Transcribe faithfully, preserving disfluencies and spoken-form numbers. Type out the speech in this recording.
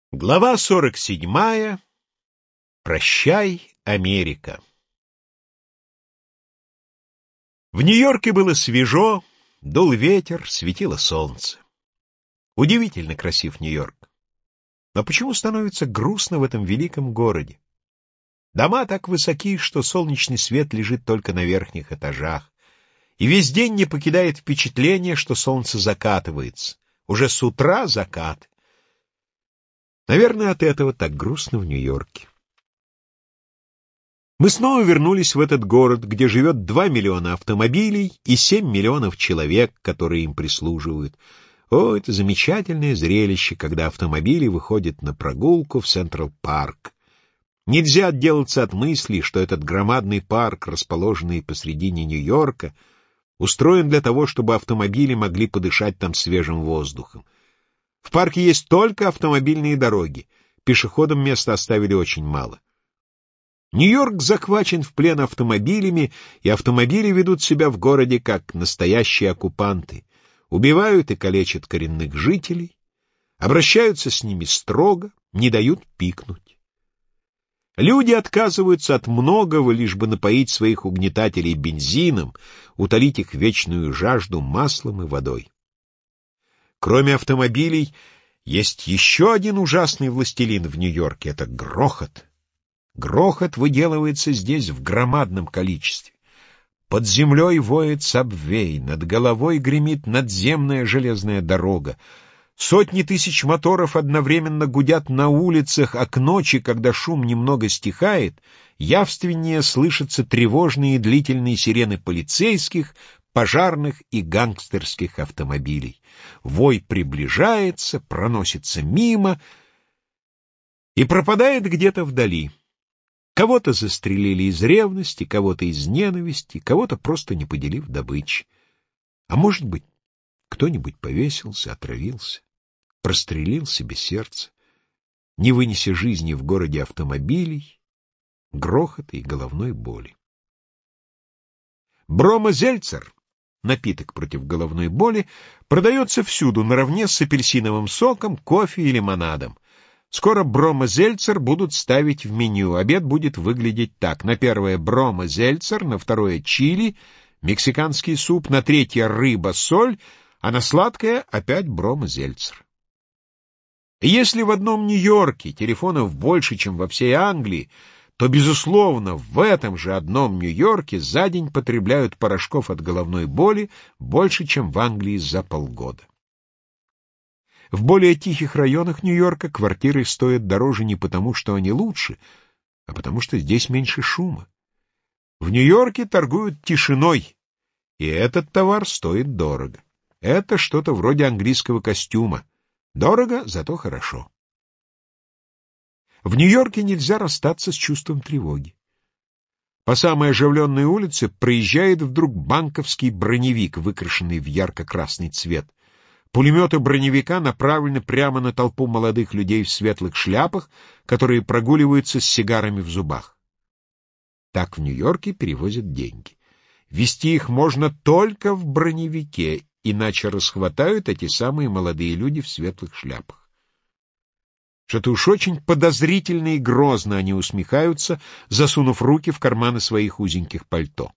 Глава сорок седьмая. Прощай, Америка. В Нью-Йорке было свежо, дул ветер, светило солнце. Удивительно красив Нью-Йорк. Но почему становится грустно в этом великом городе? Дома так высоки, что солнечный свет лежит только на верхних этажах, и весь день не покидает впечатление, что солнце закатывается. Уже с утра закат. Наверное, от этого так грустно в Нью-Йорке. Мы снова вернулись в этот город, где живет два миллиона автомобилей и семь миллионов человек, которые им прислуживают. О, это замечательное зрелище, когда автомобили выходят на прогулку в Централ-парк. Нельзя отделаться от мысли, что этот громадный парк, расположенный посредине Нью-Йорка, устроен для того, чтобы автомобили могли подышать там свежим воздухом. В парке есть только автомобильные дороги. Пешеходам места оставили очень мало. Нью-Йорк захвачен в плен автомобилями, и автомобили ведут себя в городе как настоящие оккупанты. Убивают и калечат коренных жителей, обращаются с ними строго, не дают пикнуть. Люди отказываются от многого, лишь бы напоить своих угнетателей бензином, утолить их вечную жажду маслом и водой. Кроме автомобилей, есть еще один ужасный властелин в Нью-Йорке — это грохот. Грохот выделывается здесь в громадном количестве. Под землей воет сабвей, над головой гремит надземная железная дорога. Сотни тысяч моторов одновременно гудят на улицах, а к ночи, когда шум немного стихает, явственнее слышатся тревожные и длительные сирены полицейских, пожарных и гангстерских автомобилей. Вой приближается, проносится мимо и пропадает где-то вдали. Кого-то застрелили из ревности, кого-то из ненависти, кого-то просто не поделив добычи. А может быть, кто-нибудь повесился, отравился, прострелил себе сердце, не вынеся жизни в городе автомобилей, грохота и головной боли. Бромо-зельцер, напиток против головной боли, продается всюду наравне с апельсиновым соком, кофе и лимонадом. Скоро бромо-зельцер будут ставить в меню. Обед будет выглядеть так: на первое бромо-зельцер, на второе чили, мексиканский суп, на третье рыба, соль, а на сладкое опять бромо-зельцер. Если в одном Нью-Йорке телефонов больше, чем во всей Англии, то, безусловно, в этом же одном Нью-Йорке за день потребляют порошков от головной боли больше, чем в Англии за полгода. В более тихих районах Нью-Йорка квартиры стоят дороже не потому, что они лучше, а потому что здесь меньше шума. В Нью-Йорке торгуют тишиной, и этот товар стоит дорого. Это что-то вроде английского костюма. Дорого, зато хорошо. В Нью-Йорке нельзя расстаться с чувством тревоги. По самой оживленной улице проезжает вдруг банковский броневик, выкрашенный в ярко-красный цвет. Пулеметы броневика направлены прямо на толпу молодых людей в светлых шляпах, которые прогуливаются с сигарами в зубах. Так в Нью-Йорке перевозят деньги. Везти их можно только в броневике, иначе расхватают эти самые молодые люди в светлых шляпах. Что-то уж очень подозрительно и грозно они усмехаются, засунув руки в карманы своих узеньких пальто.